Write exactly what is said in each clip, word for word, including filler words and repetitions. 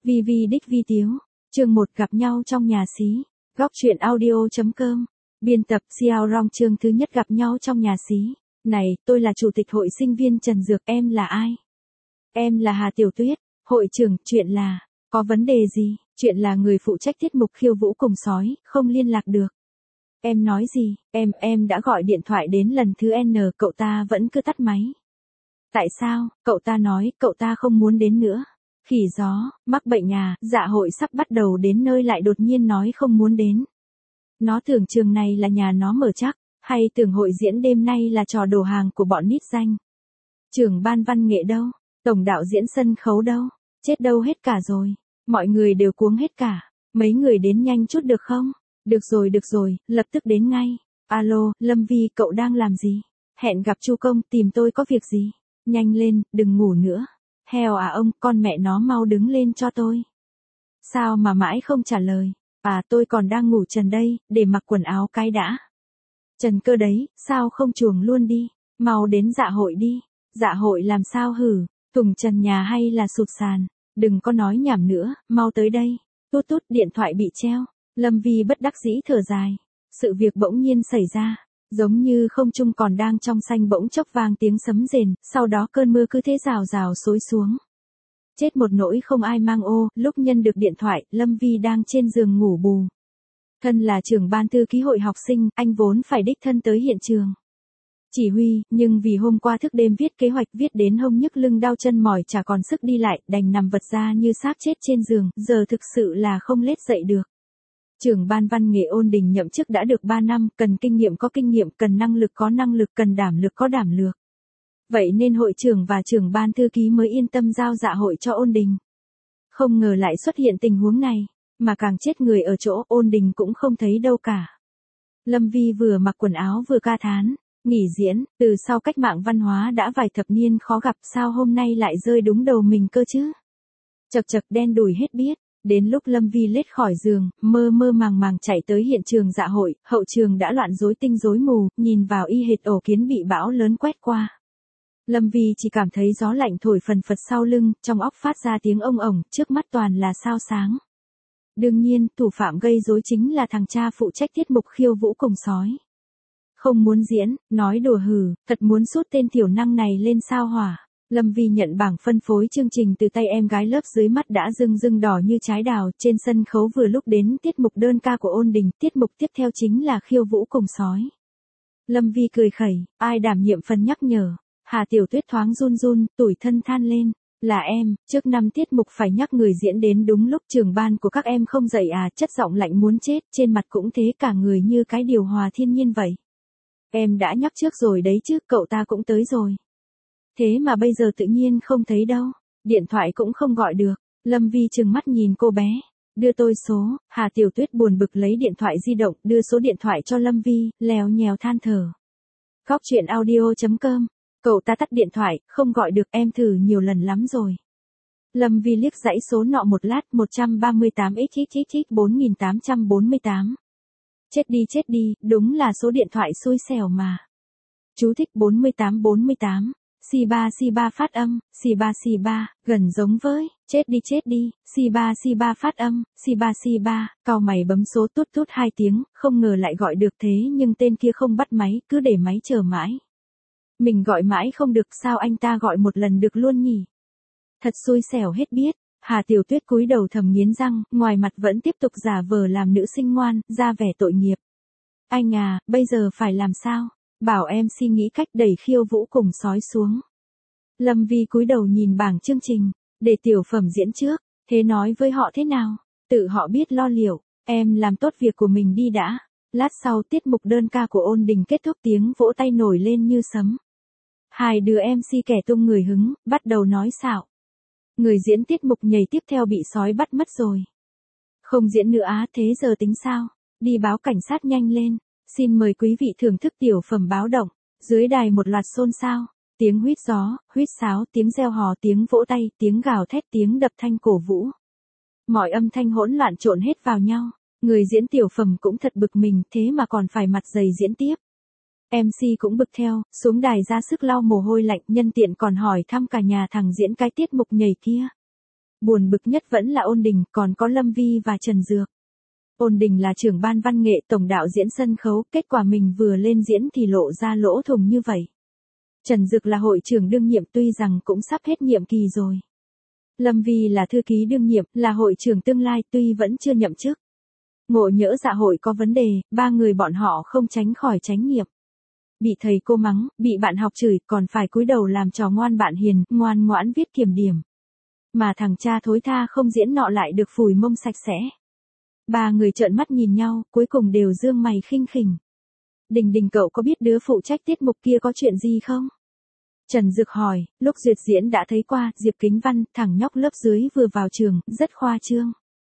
Vi Vi đích vi tiếu. Chương một gặp nhau trong nhà xí. Góc truyện audio.com. Biên tập Xiao Rong chương thứ nhất gặp nhau trong nhà xí. Này, tôi là chủ tịch hội sinh viên Trần Dược, em là ai? Em là Hà Tiểu Tuyết. Hội trưởng, chuyện là, có vấn đề gì? Chuyện là người phụ trách tiết mục khiêu vũ cùng sói, không liên lạc được. Em nói gì? Em, em đã gọi điện thoại đến lần thứ N, cậu ta vẫn cứ tắt máy. Tại sao? Cậu ta nói, cậu ta không muốn đến nữa. Khỉ gió, mắc bệnh à, dạ hội sắp bắt đầu đến nơi lại đột nhiên nói không muốn đến. Nó tưởng trường này là nhà nó mở chắc, hay tưởng hội diễn đêm nay là trò đổ hàng của bọn nít danh. Trưởng ban văn nghệ đâu? Tổng đạo diễn sân khấu đâu? Chết đâu hết cả rồi. Mọi người đều cuống hết cả. Mấy người đến nhanh chút được không? Được rồi được rồi, lập tức đến ngay. Alo, Lâm Vi, cậu đang làm gì? Hẹn gặp Chu Công, tìm tôi có việc gì? Nhanh lên, đừng ngủ nữa. Heo à ông, con mẹ nó mau đứng lên cho tôi. Sao mà mãi không trả lời? À tôi còn đang ngủ trần đây, để mặc quần áo cái đã. Trần cơ đấy, sao không chuồng luôn đi? Mau đến dạ hội đi. Dạ hội làm sao hử? Tùng trần nhà hay là sụt sàn? Đừng có nói nhảm nữa, mau tới đây. Tút tút điện thoại bị treo. Lâm Vi bất đắc dĩ thở dài. Sự việc bỗng nhiên xảy ra. Giống như không trung còn đang trong xanh bỗng chốc vang tiếng sấm rền, sau đó cơn mưa cứ thế rào rào xối xuống. Chết một nỗi không ai mang ô, lúc nhân được điện thoại, Lâm Vi đang trên giường ngủ bù. Thân là trưởng ban thư ký hội học sinh, anh vốn phải đích thân tới hiện trường. Chỉ huy, nhưng vì hôm qua thức đêm viết kế hoạch viết đến hông nhức lưng đau chân mỏi chả còn sức đi lại, đành nằm vật ra như xác chết trên giường, giờ thực sự là không lết dậy được. Trưởng ban văn nghệ Ôn Đình nhậm chức đã được ba năm, cần kinh nghiệm có kinh nghiệm, cần năng lực có năng lực, cần đảm lực có đảm lược. Vậy nên hội trưởng và trưởng ban thư ký mới yên tâm giao dạ hội cho Ôn Đình. Không ngờ lại xuất hiện tình huống này, mà càng chết người ở chỗ Ôn Đình cũng không thấy đâu cả. Lâm Vi vừa mặc quần áo vừa ca thán, nghỉ diễn, từ sau cách mạng văn hóa đã vài thập niên khó gặp, sao hôm nay lại rơi đúng đầu mình cơ chứ? Chật chật đen đủi hết biết. Đến lúc Lâm Vi lết khỏi giường, mơ mơ màng màng chạy tới hiện trường dạ hội, hậu trường đã loạn rối tinh rối mù, nhìn vào y hệt ổ kiến bị bão lớn quét qua. Lâm Vi chỉ cảm thấy gió lạnh thổi phần phật sau lưng, trong óc phát ra tiếng ông ổng, trước mắt toàn là sao sáng. Đương nhiên, thủ phạm gây rối chính là thằng cha phụ trách tiết mục khiêu vũ cùng sói. Không muốn diễn, nói đùa hừ, thật muốn sút tên tiểu năng này lên sao hỏa. Lâm Vi nhận bảng phân phối chương trình từ tay em gái lớp, dưới mắt đã rưng rưng đỏ như trái đào, trên sân khấu vừa lúc đến tiết mục đơn ca của Ôn Đình, tiết mục tiếp theo chính là khiêu vũ cùng sói. Lâm Vi cười khẩy, ai đảm nhiệm phần nhắc nhở? Hà Tiểu Tuyết thoáng run run, tủi thân than lên, là em, trước năm tiết mục phải nhắc người diễn đến đúng lúc, trưởng ban của các em không dậy à, chất giọng lạnh muốn chết, trên mặt cũng thế, cả người như cái điều hòa thiên nhiên vậy. Em đã nhắc trước rồi đấy chứ, cậu ta cũng tới rồi. Thế mà bây giờ tự nhiên không thấy đâu, điện thoại cũng không gọi được. Lâm Vi trừng mắt nhìn cô bé, đưa tôi số. Hà Tiểu Tuyết buồn bực lấy điện thoại di động, đưa số điện thoại cho Lâm Vi, lèo nhèo than thở. Góc truyện audio.com, cậu ta tắt điện thoại, không gọi được, em thử nhiều lần lắm rồi. Lâm Vi liếc dãy số nọ một lát, một trăm ba mươi tám x x x bốn nghìn tám trăm bốn mươi tám. Chết đi chết đi, đúng là số điện thoại xui xẻo mà. Chú thích bốn mươi tám bốn mươi tám. xê ba xê ba phát âm, xê ba xê ba, gần giống với, chết đi chết đi, xê ba xê ba phát âm, xê ba xê ba, cau mày bấm số tút tút hai tiếng, không ngờ lại gọi được thế nhưng tên kia không bắt máy, cứ để máy chờ mãi. Mình gọi mãi không được, sao anh ta gọi một lần được luôn nhỉ? Thật xui xẻo hết biết. Hà Tiểu Tuyết cúi đầu thầm nghiến răng, ngoài mặt vẫn tiếp tục giả vờ làm nữ sinh ngoan, ra vẻ tội nghiệp. Anh à, bây giờ phải làm sao? Bảo em suy nghĩ cách đẩy khiêu vũ cùng sói xuống. Lâm Vi cúi đầu nhìn bảng chương trình, để tiểu phẩm diễn trước, thế nói với họ thế nào? Tự họ biết lo liệu, em làm tốt việc của mình đi đã. Lát sau tiết mục đơn ca của Ôn Đình kết thúc, tiếng vỗ tay nổi lên như sấm. Hai đứa em xê kẻ tung người hứng, bắt đầu nói xạo. Người diễn tiết mục nhảy tiếp theo bị sói bắt mất rồi. Không diễn nữa á, thế giờ tính sao? Đi báo cảnh sát nhanh lên. Xin mời quý vị thưởng thức tiểu phẩm báo động. Dưới đài một loạt xôn xao, tiếng huýt gió, huýt sáo, tiếng reo hò, tiếng vỗ tay, tiếng gào thét, tiếng đập thanh cổ vũ. Mọi âm thanh hỗn loạn trộn hết vào nhau. Người diễn tiểu phẩm cũng thật bực mình, thế mà còn phải mặt dày diễn tiếp. em xê cũng bực theo, xuống đài ra sức lau mồ hôi lạnh, nhân tiện còn hỏi thăm cả nhà thằng diễn cái tiết mục nhảy kia. Buồn bực nhất vẫn là Ôn Đình, còn có Lâm Vi và Trần Dược. Ôn Đình là trưởng ban văn nghệ tổng đạo diễn sân khấu, kết quả mình vừa lên diễn thì lộ ra lỗ thủng như vậy. Trần Dược là hội trưởng đương nhiệm tuy rằng cũng sắp hết nhiệm kỳ rồi. Lâm Vi là thư ký đương nhiệm, là hội trưởng tương lai tuy vẫn chưa nhậm chức. Ngộ nhỡ dạ hội có vấn đề, ba người bọn họ không tránh khỏi trách nhiệm. Bị thầy cô mắng, bị bạn học chửi, còn phải cúi đầu làm trò ngoan bạn hiền, ngoan ngoãn viết kiểm điểm. Mà thằng cha thối tha không diễn nọ lại được phủi mông sạch sẽ. Ba người trợn mắt nhìn nhau, cuối cùng đều dương mày khinh khỉnh. Đình Đình cậu có biết đứa phụ trách tiết mục kia có chuyện gì không? Trần Dược hỏi, lúc duyệt diễn đã thấy qua, Diệp Kính Văn, thằng nhóc lớp dưới vừa vào trường, rất khoa trương.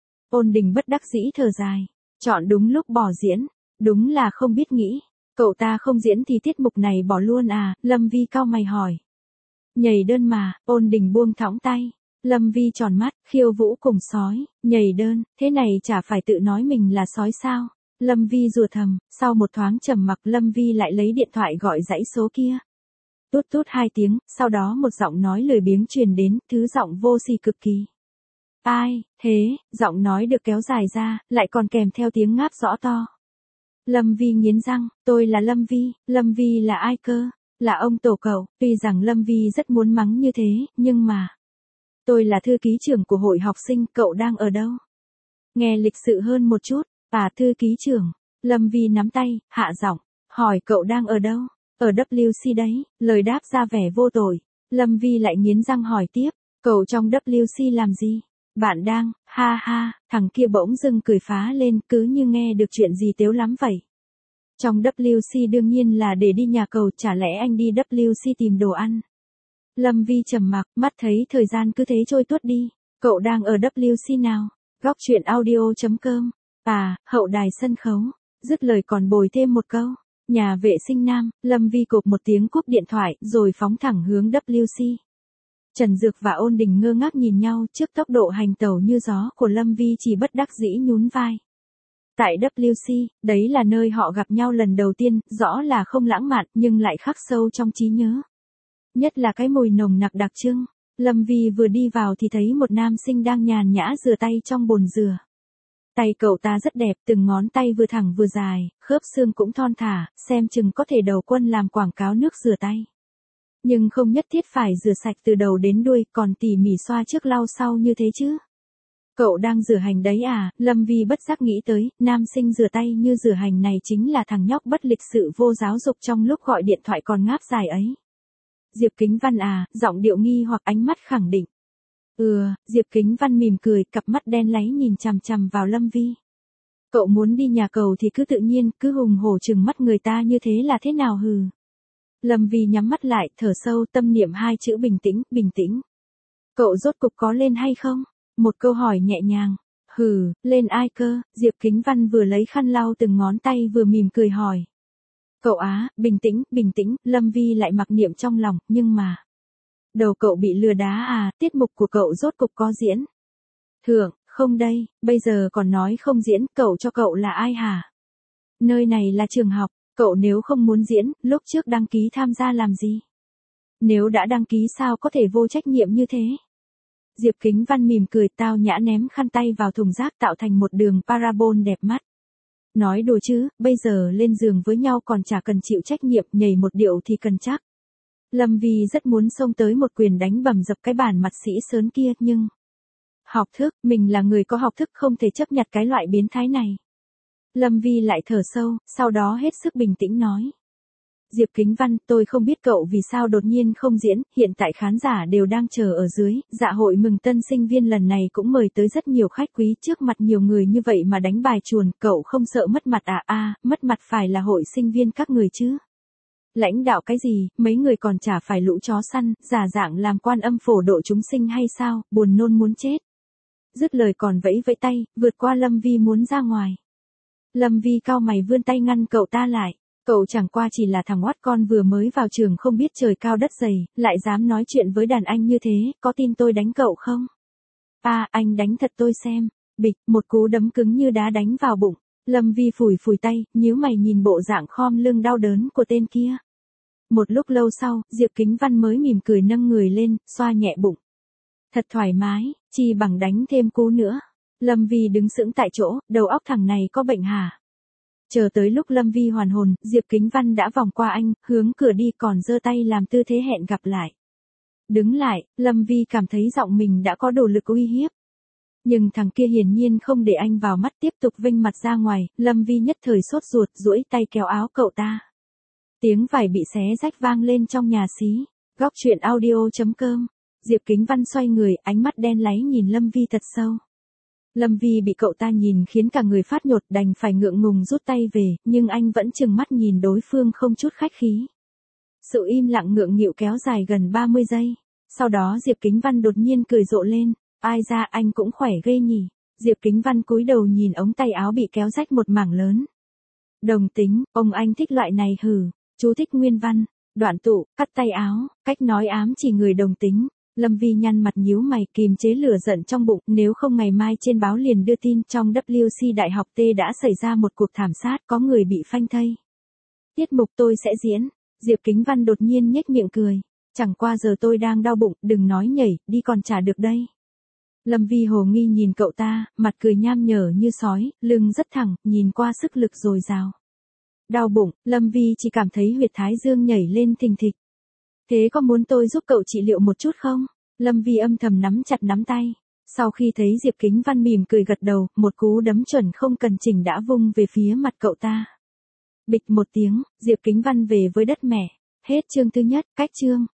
Ôn Đình bất đắc dĩ thở dài, chọn đúng lúc bỏ diễn, đúng là không biết nghĩ. Cậu ta không diễn thì tiết mục này bỏ luôn à, Lâm Vi cau mày hỏi. Nhảy đơn mà, Ôn Đình buông thõng tay. Lâm Vi tròn mắt, khiêu vũ cùng sói, nhảy đơn, thế này chả phải tự nói mình là sói sao? Lâm Vi rùa thầm, sau một thoáng trầm mặc Lâm Vi lại lấy điện thoại gọi dãy số kia. Tút tút hai tiếng, sau đó một giọng nói lười biếng truyền đến, thứ giọng vô sỉ cực kỳ. Ai, thế, giọng nói được kéo dài ra, lại còn kèm theo tiếng ngáp rõ to. Lâm Vi nghiến răng, tôi là Lâm Vi, Lâm Vi là ai cơ? Là ông tổ cậu, tuy rằng Lâm Vi rất muốn mắng như thế, nhưng mà... Tôi là thư ký trưởng của hội học sinh, cậu đang ở đâu? Nghe lịch sự hơn một chút, à thư ký trưởng, Lâm Vi nắm tay, hạ giọng, hỏi cậu đang ở đâu? Ở W C đấy, lời đáp ra vẻ vô tội. Lâm Vi lại nghiến răng hỏi tiếp, cậu trong W C làm gì? Bạn đang, ha ha, thằng kia bỗng dưng cười phá lên, cứ như nghe được chuyện gì tếu lắm vậy. Trong W C đương nhiên là để đi nhà cầu, chả lẽ anh đi W C tìm đồ ăn? Lâm Vi trầm mặc, mắt thấy thời gian cứ thế trôi tuốt đi. Cậu đang ở W C nào? Góc truyện audio chấm com. À, hậu đài sân khấu. Dứt lời còn bồi thêm một câu. Nhà vệ sinh nam, Lâm Vi cộp một tiếng cúp điện thoại, rồi phóng thẳng hướng W C. Trần Dược và Ôn Đình ngơ ngác nhìn nhau trước tốc độ hành tẩu như gió của Lâm Vi chỉ bất đắc dĩ nhún vai. Tại W C, đấy là nơi họ gặp nhau lần đầu tiên, rõ là không lãng mạn nhưng lại khắc sâu trong trí nhớ. Nhất là cái mùi nồng nặc đặc trưng. Lâm Vi vừa đi vào thì thấy một nam sinh đang nhàn nhã rửa tay trong bồn rửa. Tay cậu ta rất đẹp, từng ngón tay vừa thẳng vừa dài, khớp xương cũng thon thả, xem chừng có thể đầu quân làm quảng cáo nước rửa tay. Nhưng không nhất thiết phải rửa sạch từ đầu đến đuôi, còn tỉ mỉ xoa trước lau sau như thế chứ. Cậu đang rửa hành đấy à? Lâm Vi bất giác nghĩ tới, nam sinh rửa tay như rửa hành này chính là thằng nhóc bất lịch sự vô giáo dục trong lúc gọi điện thoại còn ngáp dài ấy. Diệp Kính Văn à, giọng điệu nghi hoặc ánh mắt khẳng định. Ừ, Diệp Kính Văn mỉm cười, cặp mắt đen láy nhìn chằm chằm vào Lâm Vi. Cậu muốn đi nhà cầu thì cứ tự nhiên, cứ hùng hổ trừng mắt người ta như thế là thế nào hừ. Lâm Vi nhắm mắt lại, thở sâu, tâm niệm hai chữ bình tĩnh, bình tĩnh. Cậu rốt cục có lên hay không? Một câu hỏi nhẹ nhàng. Hừ, lên ai cơ? Diệp Kính Văn vừa lấy khăn lau từng ngón tay vừa mỉm cười hỏi. Cậu á, bình tĩnh, bình tĩnh, Lâm Vi lại mặc niệm trong lòng, nhưng mà... Đầu cậu bị lừa đá à, tiết mục của cậu rốt cục có diễn. Thượng, không đây, bây giờ còn nói không diễn, cậu cho cậu là ai hả? Nơi này là trường học, cậu nếu không muốn diễn, lúc trước đăng ký tham gia làm gì? Nếu đã đăng ký sao có thể vô trách nhiệm như thế? Diệp Kính Văn mỉm cười, tao nhã ném khăn tay vào thùng rác tạo thành một đường parabol đẹp mắt. Nói đùa chứ, bây giờ lên giường với nhau còn chả cần chịu trách nhiệm, nhảy một điệu thì cần chắc. Lâm Vi rất muốn xông tới một quyền đánh bầm dập cái bàn mặt sĩ sớn kia, nhưng... Học thức, mình là người có học thức không thể chấp nhặt cái loại biến thái này. Lâm Vi lại thở sâu, sau đó hết sức bình tĩnh nói. Diệp Kính Văn, tôi không biết cậu vì sao đột nhiên không diễn, hiện tại khán giả đều đang chờ ở dưới, dạ hội mừng tân sinh viên lần này cũng mời tới rất nhiều khách quý, trước mặt nhiều người như vậy mà đánh bài chuồn, cậu không sợ mất mặt à? À, mất mặt phải là hội sinh viên các người chứ. Lãnh đạo cái gì, mấy người còn chả phải lũ chó săn, giả dạng làm quan âm phổ độ chúng sinh hay sao, buồn nôn muốn chết. Dứt lời còn vẫy vẫy tay, vượt qua Lâm Vi muốn ra ngoài. Lâm Vi cau mày vươn tay ngăn cậu ta lại. Cậu chẳng qua chỉ là thằng oát con vừa mới vào trường không biết trời cao đất dày, lại dám nói chuyện với đàn anh như thế, có tin tôi đánh cậu không? À, anh đánh thật tôi xem. Bịch, một cú đấm cứng như đá đánh vào bụng. Lâm Vi phủi phủi tay, nhíu mày nhìn bộ dạng khom lưng đau đớn của tên kia. Một lúc lâu sau, Diệp Kính Văn mới mỉm cười nâng người lên, xoa nhẹ bụng. Thật thoải mái, chi bằng đánh thêm cú nữa. Lâm Vi đứng sững tại chỗ, đầu óc thằng này có bệnh hả? Chờ tới lúc Lâm Vi hoàn hồn, Diệp Kính Văn đã vòng qua anh, hướng cửa đi còn giơ tay làm tư thế hẹn gặp lại. Đứng lại, Lâm Vi cảm thấy giọng mình đã có đủ lực uy hiếp. Nhưng thằng kia hiển nhiên không để anh vào mắt, tiếp tục vênh mặt ra ngoài, Lâm Vi nhất thời sốt ruột duỗi tay kéo áo cậu ta. Tiếng vải bị xé rách vang lên trong nhà xí. Góc truyện audio chấm com. Diệp Kính Văn xoay người, ánh mắt đen láy nhìn Lâm Vi thật sâu. Lâm Vi bị cậu ta nhìn khiến cả người phát nhột, đành phải ngượng ngùng rút tay về, nhưng anh vẫn trừng mắt nhìn đối phương không chút khách khí. Sự im lặng ngượng nghịu kéo dài gần ba mươi giây. Sau đó Diệp Kính Văn đột nhiên cười rộ lên, ai ra anh cũng khỏe ghê nhỉ. Diệp Kính Văn cúi đầu nhìn ống tay áo bị kéo rách một mảng lớn. Đồng tính, ông anh thích loại này hử. Chú thích nguyên văn, đoạn tụ, cắt tay áo, cách nói ám chỉ người đồng tính. Lâm Vi nhăn mặt nhíu mày, kìm chế lửa giận trong bụng, nếu không ngày mai trên báo liền đưa tin trong W C Đại học T đã xảy ra một cuộc thảm sát, có người bị phanh thây. Tiết mục tôi sẽ diễn. Diệp Kính Văn đột nhiên nhếch miệng cười. Chẳng qua giờ tôi đang đau bụng, đừng nói nhảy, đi còn trả được đây. Lâm Vi hồ nghi nhìn cậu ta, mặt cười nham nhở như sói, lưng rất thẳng, nhìn qua sức lực dồi dào. Đau bụng, Lâm Vi chỉ cảm thấy huyệt thái dương nhảy lên thình thịch. Thế có muốn tôi giúp cậu trị liệu một chút không? Lâm Vi âm thầm nắm chặt nắm tay. Sau khi thấy Diệp Kính Văn mỉm cười gật đầu, một cú đấm chuẩn không cần chỉnh đã vung về phía mặt cậu ta. Bịch một tiếng, Diệp Kính Văn về với đất mẹ. Hết chương thứ nhất, cách chương.